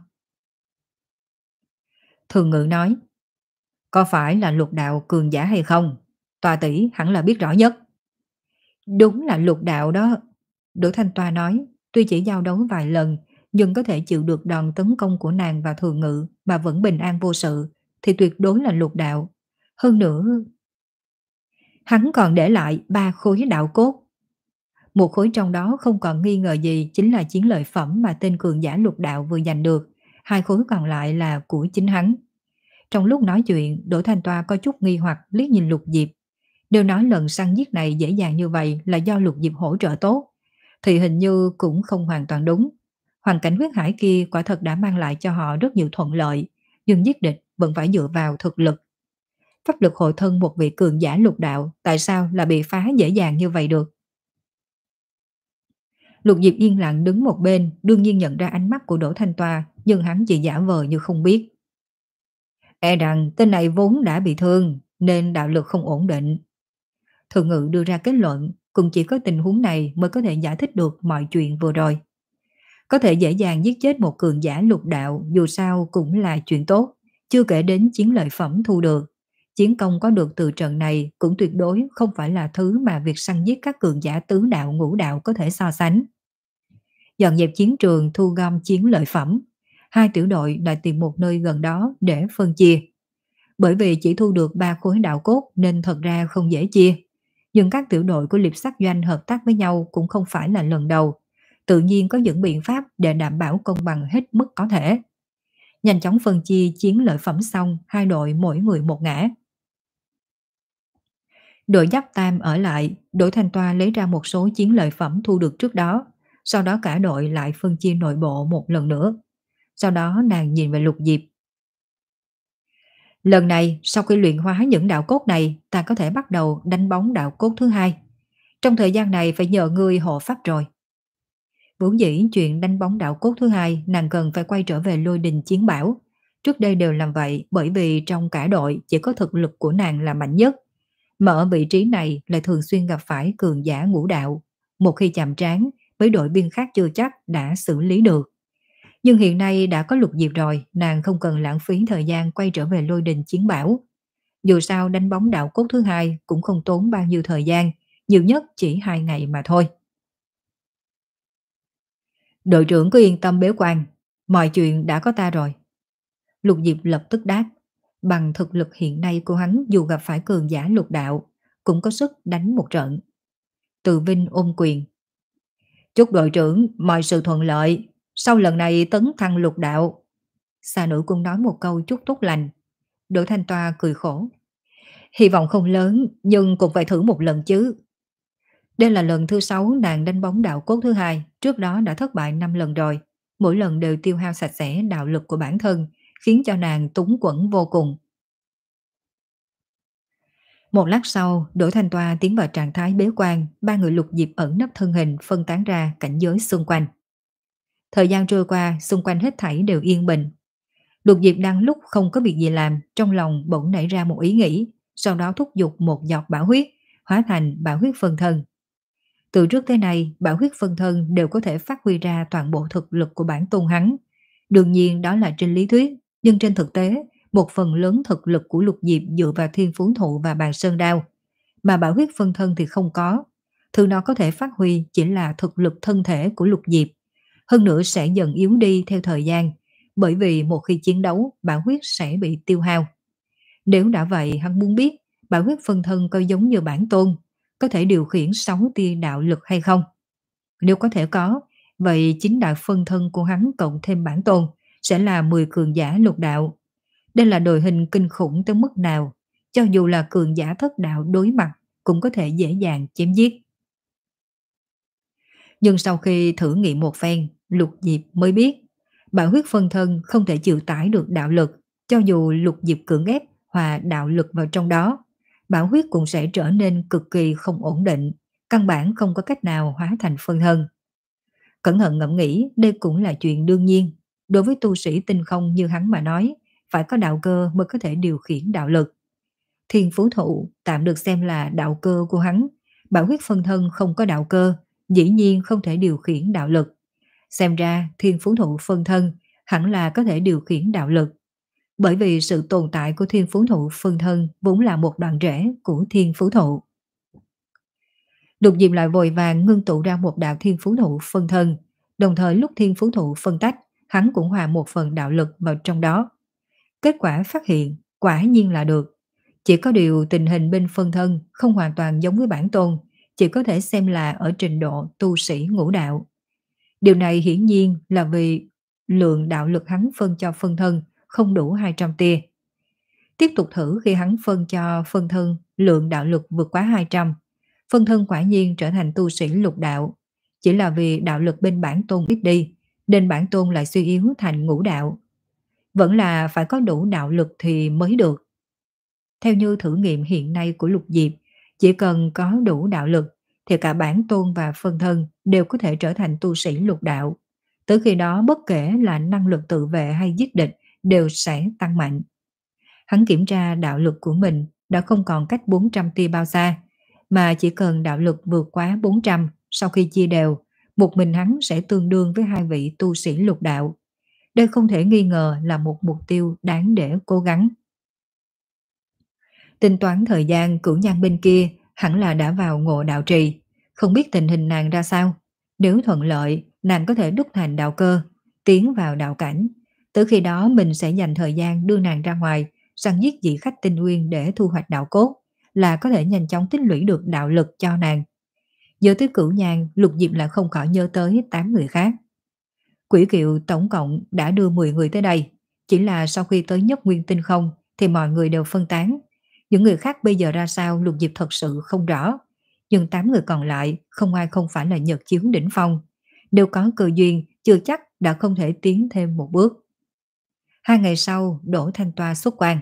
Thường Ngự nói, có phải là lục đạo cường giả hay không? Tòa tỷ hẳn là biết rõ nhất. Đúng là lục đạo đó. Đỗ Thanh Toa nói, tuy chỉ giao đấu vài lần, nhưng có thể chịu được đòn tấn công của nàng và Thường Ngự mà vẫn bình an vô sự, thì tuyệt đối là lục đạo. Hơn nữa, hắn còn để lại ba khối đạo cốt. Một khối trong đó không còn nghi ngờ gì chính là chiến lợi phẩm mà tên cường giả lục đạo vừa giành được, hai khối còn lại là của chính hắn. Trong lúc nói chuyện, Đỗ Thanh Toa có chút nghi hoặc liếc nhìn Lục Diệp. Đều nói lần săn giết này dễ dàng như vậy là do Lục Diệp hỗ trợ tốt, thì hình như cũng không hoàn toàn đúng. Hoàn cảnh huyết hải kia quả thật đã mang lại cho họ rất nhiều thuận lợi, nhưng giết địch vẫn phải dựa vào thực lực. Pháp lực hội thân một vị cường giả lục đạo tại sao là bị phá dễ dàng như vậy được? Lục Diệp yên lặng đứng một bên, đương nhiên nhận ra ánh mắt của Đỗ Thanh Toa, nhưng hắn chỉ giả vờ như không biết. E rằng tên này vốn đã bị thương, nên đạo lực không ổn định. Thường Ngự đưa ra kết luận, cũng chỉ có tình huống này mới có thể giải thích được mọi chuyện vừa rồi. Có thể dễ dàng giết chết một cường giả lục đạo dù sao cũng là chuyện tốt, chưa kể đến chiến lợi phẩm thu được. Chiến công có được từ trận này cũng tuyệt đối không phải là thứ mà việc săn giết các cường giả tứ đạo ngũ đạo có thể so sánh. Dọn dẹp chiến trường thu gom chiến lợi phẩm, hai tiểu đội lại tìm một nơi gần đó để phân chia. Bởi vì chỉ thu được ba khối đạo cốt nên thật ra không dễ chia. Nhưng các tiểu đội của Liệp Sát Doanh hợp tác với nhau cũng không phải là lần đầu. Tự nhiên có những biện pháp để đảm bảo công bằng hết mức có thể. Nhanh chóng phân chia chiến lợi phẩm xong, hai đội mỗi người một ngã. Đội Giáp Tam ở lại, đội Thanh Toa lấy ra một số chiến lợi phẩm thu được trước đó, sau đó cả đội lại phân chia nội bộ một lần nữa. Sau đó nàng nhìn về Lục Diệp. Lần này, sau khi luyện hóa những đạo cốt này, ta có thể bắt đầu đánh bóng đạo cốt thứ hai. Trong thời gian này phải nhờ ngươi hộ pháp rồi. Vốn dĩ chuyện đánh bóng đạo cốt thứ hai, nàng cần phải quay trở về Lôi Đình Chiến Bảo. Trước đây đều làm vậy bởi vì trong cả đội chỉ có thực lực của nàng là mạnh nhất. Mà ở vị trí này lại thường xuyên gặp phải cường giả ngũ đạo. Một khi chạm trán, với đội viên khác chưa chắc đã xử lý được. Nhưng hiện nay đã có Lục Diệp rồi, nàng không cần lãng phí thời gian quay trở về Lôi Đình Chiến Bảo. Dù sao đánh bóng đạo cốt thứ hai cũng không tốn bao nhiêu thời gian, nhiều nhất chỉ hai ngày mà thôi. Đội trưởng cứ yên tâm bế quan, mọi chuyện đã có ta rồi. Lục Diệp lập tức đáp, bằng thực lực hiện nay của hắn dù gặp phải cường giả lục đạo, cũng có sức đánh một trận. Từ Vinh ôm quyền. Chúc đội trưởng mọi sự thuận lợi, sau lần này tấn thăng lục đạo. Xà nữ cũng nói một câu chúc tốt lành. Đỗ Thanh Toa cười khổ. Hy vọng không lớn, nhưng cũng phải thử một lần chứ. Đây là lần thứ sáu nàng đánh bóng đạo cốt thứ hai, trước đó đã thất bại năm lần rồi. Mỗi lần đều tiêu hao sạch sẽ đạo lực của bản thân, khiến cho nàng túng quẫn vô cùng. Một lát sau, Đỗ Thanh Toa tiến vào trạng thái bế quan, ba người Lục Diệp ẩn nấp thân hình phân tán ra cảnh giới xung quanh. Thời gian trôi qua, xung quanh hết thảy đều yên bình. Lục Diệp đang lúc không có việc gì làm, trong lòng bỗng nảy ra một ý nghĩ, sau đó thúc giục một giọt bảo huyết, hóa thành bảo huyết phân thân. Từ trước tới nay, bảo huyết phân thân đều có thể phát huy ra toàn bộ thực lực của bản tôn hắn. Đương nhiên đó là trên lý thuyết, nhưng trên thực tế, một phần lớn thực lực của Lục Diệp dựa vào thiên phú thụ và bàn sơn đao. Mà bảo huyết phân thân thì không có. Thứ nó có thể phát huy chỉ là thực lực thân thể của Lục Diệp. Hơn nữa sẽ dần yếu đi theo thời gian, bởi vì một khi chiến đấu, bảo huyết sẽ bị tiêu hao. Nếu đã vậy, hắn muốn biết, bảo huyết phân thân có giống như bản tôn, có thể điều khiển sáu tia đạo lực hay không? Nếu có thể có, vậy chính đạo phân thân của hắn cộng thêm bản tôn sẽ là mười cường giả lục đạo. Đây là đội hình kinh khủng tới mức nào, cho dù là cường giả thất đạo đối mặt cũng có thể dễ dàng chém giết. Nhưng sau khi thử nghiệm một phen, Lục Diệp mới biết, bảo huyết phân thân không thể chịu tải được đạo lực, cho dù Lục Diệp cưỡng ép hòa đạo lực vào trong đó, bảo huyết cũng sẽ trở nên cực kỳ không ổn định, căn bản không có cách nào hóa thành phân thân. Cẩn thận ngẫm nghĩ, đây cũng là chuyện đương nhiên. Đối với tu sĩ tinh không như hắn mà nói, phải có đạo cơ mới có thể điều khiển đạo lực. Thiên phú thụ tạm được xem là đạo cơ của hắn, bảo huyết phân thân không có đạo cơ, dĩ nhiên không thể điều khiển đạo lực. Xem ra thiên phú thụ phân thân hẳn là có thể điều khiển đạo lực. Bởi vì sự tồn tại của thiên phú thụ phân thân vốn là một đoạn rễ của thiên phú thụ. Lục Diệp lại vội vàng ngưng tụ ra một đạo thiên phú thụ phân thân, đồng thời lúc thiên phú thụ phân tách, hắn cũng hòa một phần đạo lực vào trong đó. Kết quả phát hiện, quả nhiên là được. Chỉ có điều tình hình bên phân thân không hoàn toàn giống với bản tôn, chỉ có thể xem là ở trình độ tu sĩ ngũ đạo. Điều này hiển nhiên là vì lượng đạo lực hắn phân cho phân thân không đủ hai trăm tia. Tiếp tục thử khi hắn phân cho phân thân lượng đạo lực vượt quá hai trăm, phân thân quả nhiên trở thành tu sĩ lục đạo. Chỉ là vì đạo lực bên bản tôn ít đi, nên bản tôn lại suy yếu thành ngũ đạo. Vẫn là phải có đủ đạo lực thì mới được. Theo như thử nghiệm hiện nay của Lục Diệp, chỉ cần có đủ đạo lực thì cả bản tôn và phân thân đều có thể trở thành tu sĩ lục đạo. Tới khi đó bất kể là năng lực tự vệ hay giết địch đều sẽ tăng mạnh. Hắn kiểm tra đạo lực của mình đã không còn cách bốn trăm tia bao xa, mà chỉ cần đạo lực vượt quá bốn trăm, sau khi chia đều, một mình hắn sẽ tương đương với hai vị tu sĩ lục đạo. Đây không thể nghi ngờ là một mục tiêu đáng để cố gắng. Tính toán thời gian, Cửu Nhan bên kia hẳn là đã vào ngộ đạo trì, không biết tình hình nàng ra sao. Nếu thuận lợi, nàng có thể đúc thành đạo cơ, tiến vào đạo cảnh. Từ khi đó mình sẽ dành thời gian đưa nàng ra ngoài, săn giết dị khách tinh nguyên để thu hoạch đạo cốt, là có thể nhanh chóng tích lũy được đạo lực cho nàng. Giờ tới Cửu Nhan, Lục Diệp lại không khỏi nhớ tới tám người khác. Quỷ Kiều tổng cộng đã đưa mười người tới đây, Chỉ là sau khi tới nhất nguyên tinh không thì mọi người đều phân tán. Những người khác bây giờ ra sao Lục Diệp thật sự không rõ. Nhưng tám người còn lại không ai không phải là nhật chiếu đỉnh phong. Nếu có cơ duyên chưa chắc đã không thể tiến thêm một bước. Hai ngày sau, Đỗ Thanh Toa xuất quan.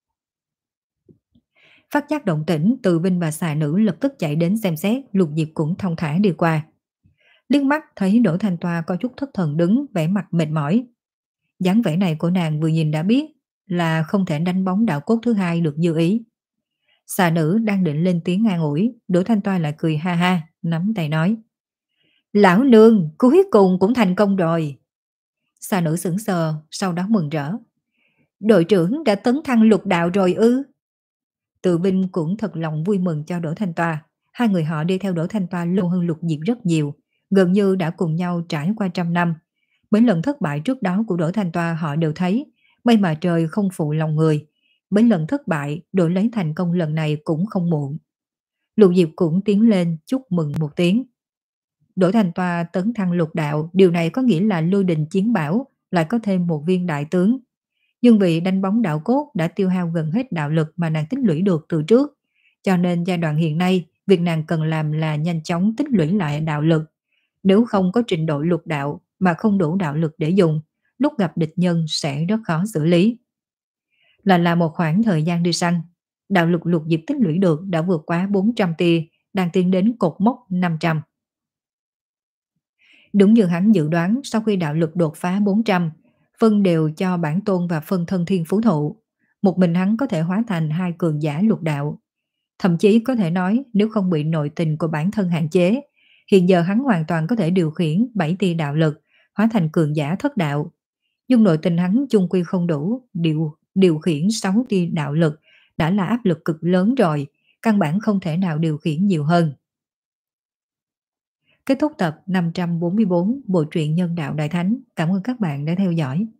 Phát giác động tĩnh, Từ Vinh và xà nữ lập tức chạy đến xem xét, Lục Diệp cũng thông thả đi qua. Liếc mắt thấy Đỗ Thanh Toa có chút thất thần đứng, vẻ mặt mệt mỏi. Dáng vẻ này của nàng vừa nhìn đã biết là không thể đánh bóng đạo cốt thứ hai được như ý. Xà nữ đang định lên tiếng an ủi, Đỗ Thanh Toa lại cười ha ha, nắm tay nói. Lão nương, cuối cùng cũng thành công rồi. Xà nữ sững sờ, sau đó mừng rỡ. Đội trưởng đã tấn thăng lục đạo rồi ư? Từ Vinh cũng thật lòng vui mừng cho Đỗ Thanh Toa. Hai người họ đi theo Đỗ Thanh Toa lâu hơn Lục Diệp rất nhiều, gần như đã cùng nhau trải qua trăm năm. Mấy lần thất bại trước đó của Đỗ Thanh Toa họ đều thấy, may mà trời không phụ lòng người. Mấy lần thất bại, đổi lấy thành công lần này cũng không muộn. Lục Diệp cũng tiến lên chúc mừng một tiếng. Đỗ Thanh Toa tấn thăng lục đạo, điều này có nghĩa là Lôi Đình Chiến Bảo lại có thêm một viên đại tướng. Nhưng vì đánh bóng đạo cốt đã tiêu hao gần hết đạo lực mà nàng tích lũy được từ trước, cho nên giai đoạn hiện nay, việc nàng cần làm là nhanh chóng tích lũy lại đạo lực. Nếu không có trình độ lục đạo mà không đủ đạo lực để dùng, lúc gặp địch nhân sẽ rất khó xử lý. Là là một khoảng thời gian đi săn, đạo lực Lục Diệp tích lũy được đã vượt quá bốn trăm tia, đang tiến đến cột mốc năm trăm. Đúng như hắn dự đoán, sau khi đạo lực đột phá bốn trăm, phân đều cho bản tôn và phân thân thiên phú thụ. Một mình hắn có thể hóa thành hai cường giả lục đạo. Thậm chí có thể nói nếu không bị nội tình của bản thân hạn chế, hiện giờ hắn hoàn toàn có thể điều khiển bảy tia đạo lực, hóa thành cường giả thất đạo. Nhưng nội tình hắn chung quy không đủ, điều, điều khiển sáu tia đạo lực đã là áp lực cực lớn rồi, căn bản không thể nào điều khiển nhiều hơn. Kết thúc tập năm trăm bốn mươi bốn Bộ truyện Nhân Đạo Đại Thánh. Cảm ơn các bạn đã theo dõi.